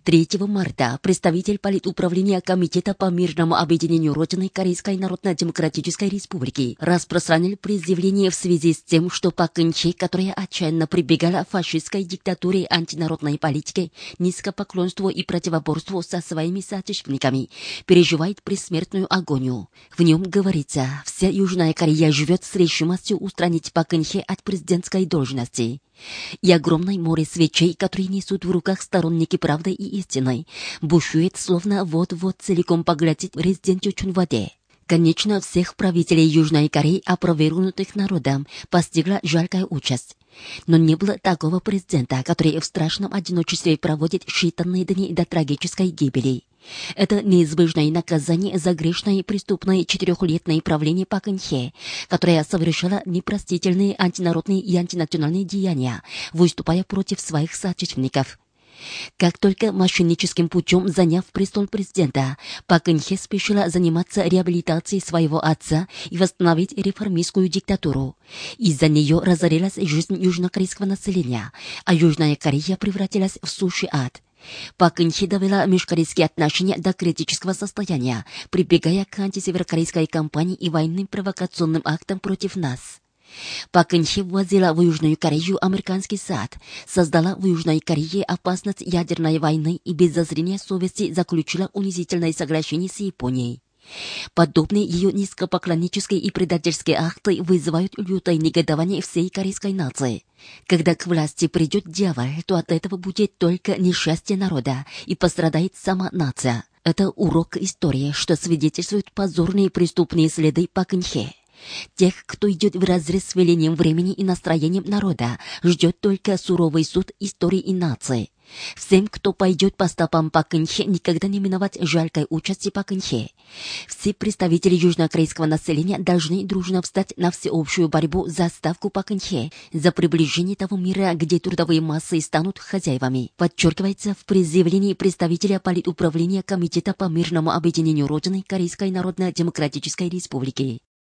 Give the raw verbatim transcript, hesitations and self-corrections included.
третьего марта представитель политуправления Комитета по мирному объединению Родины Корейской Народно-Демократической Республики распространил предъявление в связи с тем, что Пак Кын Хе, которая отчаянно прибегала к фашистской диктатуре, антинародной политике, низкопоклонству и противоборству со своими соотечественниками, переживает предсмертную агонию. В нем говорится, вся Южная Корея живет с решимостью устранить Пак Кын Хе от президентской должности. И огромное море свечей, которые несут в руках сторонники правды и истины, бушует, словно вот-вот целиком поглотит резидентию Чон в воде. Конечно, всех правителей Южной Кореи, опровергнутых народом, постигла жалкая участь. Но не было такого президента, который в страшном одиночестве проводит считанные дни до трагической гибели. Это неизбежное наказание за грешное и преступное четырехлетнее правление Пак Кын Хе, которое совершало непростительные антинародные и антинациональные деяния, выступая против своих соотечественников. Как только мошенническим путем заняв престол президента, Пак Кын Хе спешила заниматься реабилитацией своего отца и восстановить реформистскую диктатуру. Из-за нее разорилась жизнь южнокорейского населения, а Южная Корея превратилась в сущий ад. Пак Кын Хе довела межкорейские отношения до критического состояния, прибегая к антисеверокорейской кампании и военным провокационным актам против нас. Пак Кын Хе ввозила в Южную Корею американский сад, создала в Южной Корее опасность ядерной войны и без зазрения совести заключила унизительное соглашение с Японией. Подобные ее низкопоклоннические и предательские акты вызывают лютое негодование всей корейской нации. Когда к власти придет дьявол, то от этого будет только несчастье народа и пострадает сама нация. Это урок истории, что свидетельствует позорные преступные следы Пак Кын Хе. Тех, кто идет вразрез с велением времени и настроением народа, ждет только суровый суд истории и нации. Всем, кто пойдет по стопам Пак Кын Хе, никогда не миновать жалкой участи Пак Кын Хе. Все представители южнокорейского населения должны дружно встать на всеобщую борьбу за отставку Пак Кын Хе, за приближение того мира, где трудовые массы станут хозяевами. Подчеркивается в предъявлении представителя политуправления Комитета по мирному объединению Родины Корейской Народно-Демократической Республики.